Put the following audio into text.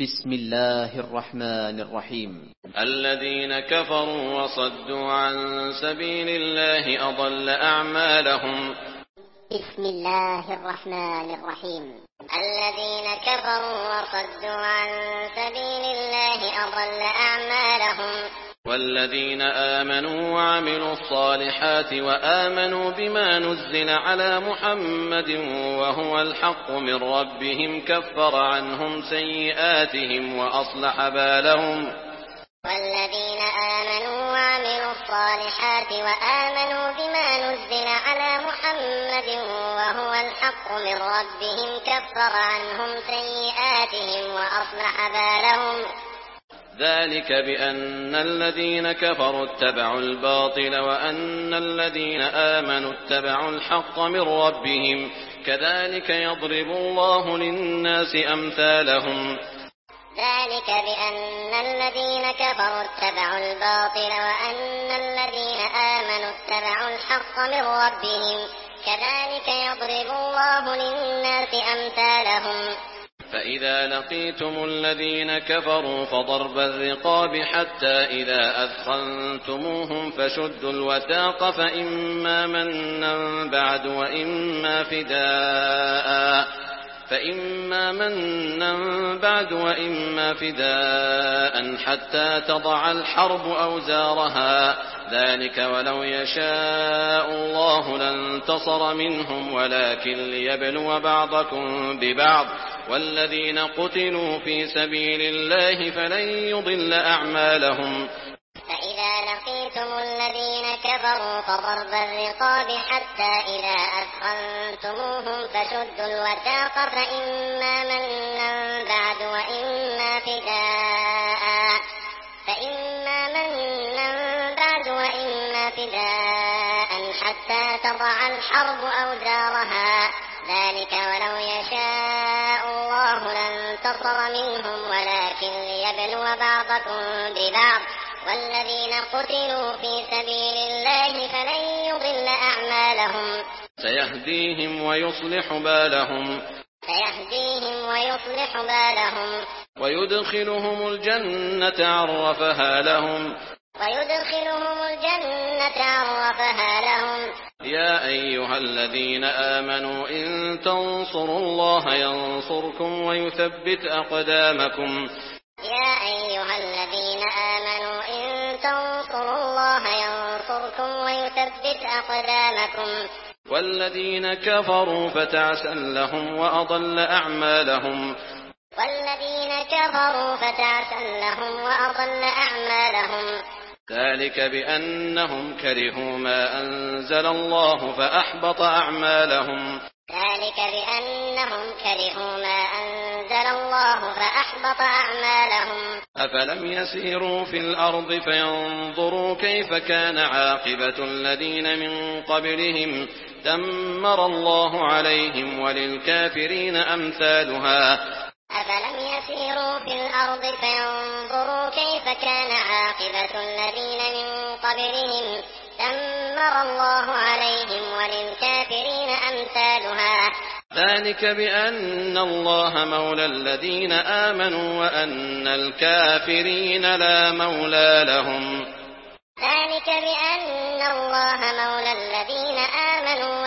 بسم الله الرحمن الرحيم. الذين كفروا وصدوا عن سبيل الله أضل أعمالهم. بسم الله الرحمن الرحيم. الذين كفروا وصدوا عن سبيل الله أضل أعمالهم. والذين آمنوا وعملوا الصالحات وآمنوا بما نزل على محمد وهو الحق من ربهم كفر عنهم سيئاتهم وأصلح بالهم. والذين آمنوا وعملوا الصالحات وآمنوا بما نزل على محمد وهو الحق من ربهم كفر عنهم سيئاتهم وأصلح بالهم. ذلك بأن الذين كفروا اتبعوا الباطل وأن الذين آمنوا اتبعوا الحق من ربهم كذلك يضرب الله للناس أمثالهم. ذلك بأن الذين كفروا اتبعوا الباطل وأن الذين آمنوا اتبعوا الحق من ربهم كذلك يضرب الله للناس أمثالهم. فإذا لقيتم الذين كفروا فضرب الرقاب حتى إذا أثخنتموهم فشدوا الوثاق فإما منا بعد وإما فداء حتى تضع الحرب أوزارها. ذلك ولو يشاء الله لانتصر منهم ولكن ليبلو بعضكم ببعض والذين قتلوا في سبيل الله فلن يضل أعمالهم. فإذا لقيتم الذين كفروا فضرب الرقاب حتى إذا أثخنتموهم فشدوا الوثاق فإما منا بعد وإما فداء حتى تضع الحرب أوزارها. ذلك ولو يشاء الله لانتصر منهم ولكن ليبلو بعضكم ببعض والذين قتلوا في سبيل الله فلن يضل أعمالهم. سيهديهم ويصلح بالهم ويدخلهم الجنة عرفها لهم. يا أيها الذين آمنوا إن تنصروا الله ينصركم ويثبت أقدامكم. يا أيها الذين آمنوا إن تنصروا الله ينصركم ويثبت أقدامكم. والذين كفروا فتعسا لهم وأضل أعمالهم. ذلك بأنهم كرهوا ما أنزل الله فأحبط أعمالهم. أفلم يسيروا في الأرض فينظروا كيف كان عاقبة الذين من قبلهم دمر الله عليهم وللكافرين أمثالها. أفلم يسيروا في الأرض فينظروا كيف كان عاقبة الذين من قبلهم دمر الله عليهم وللكافرين أمثالها. ذلك بأن الله مولى الذين آمنوا وأن الكافرين لا مولى لهم. ذلك بأن الله مولى الذين آمنوا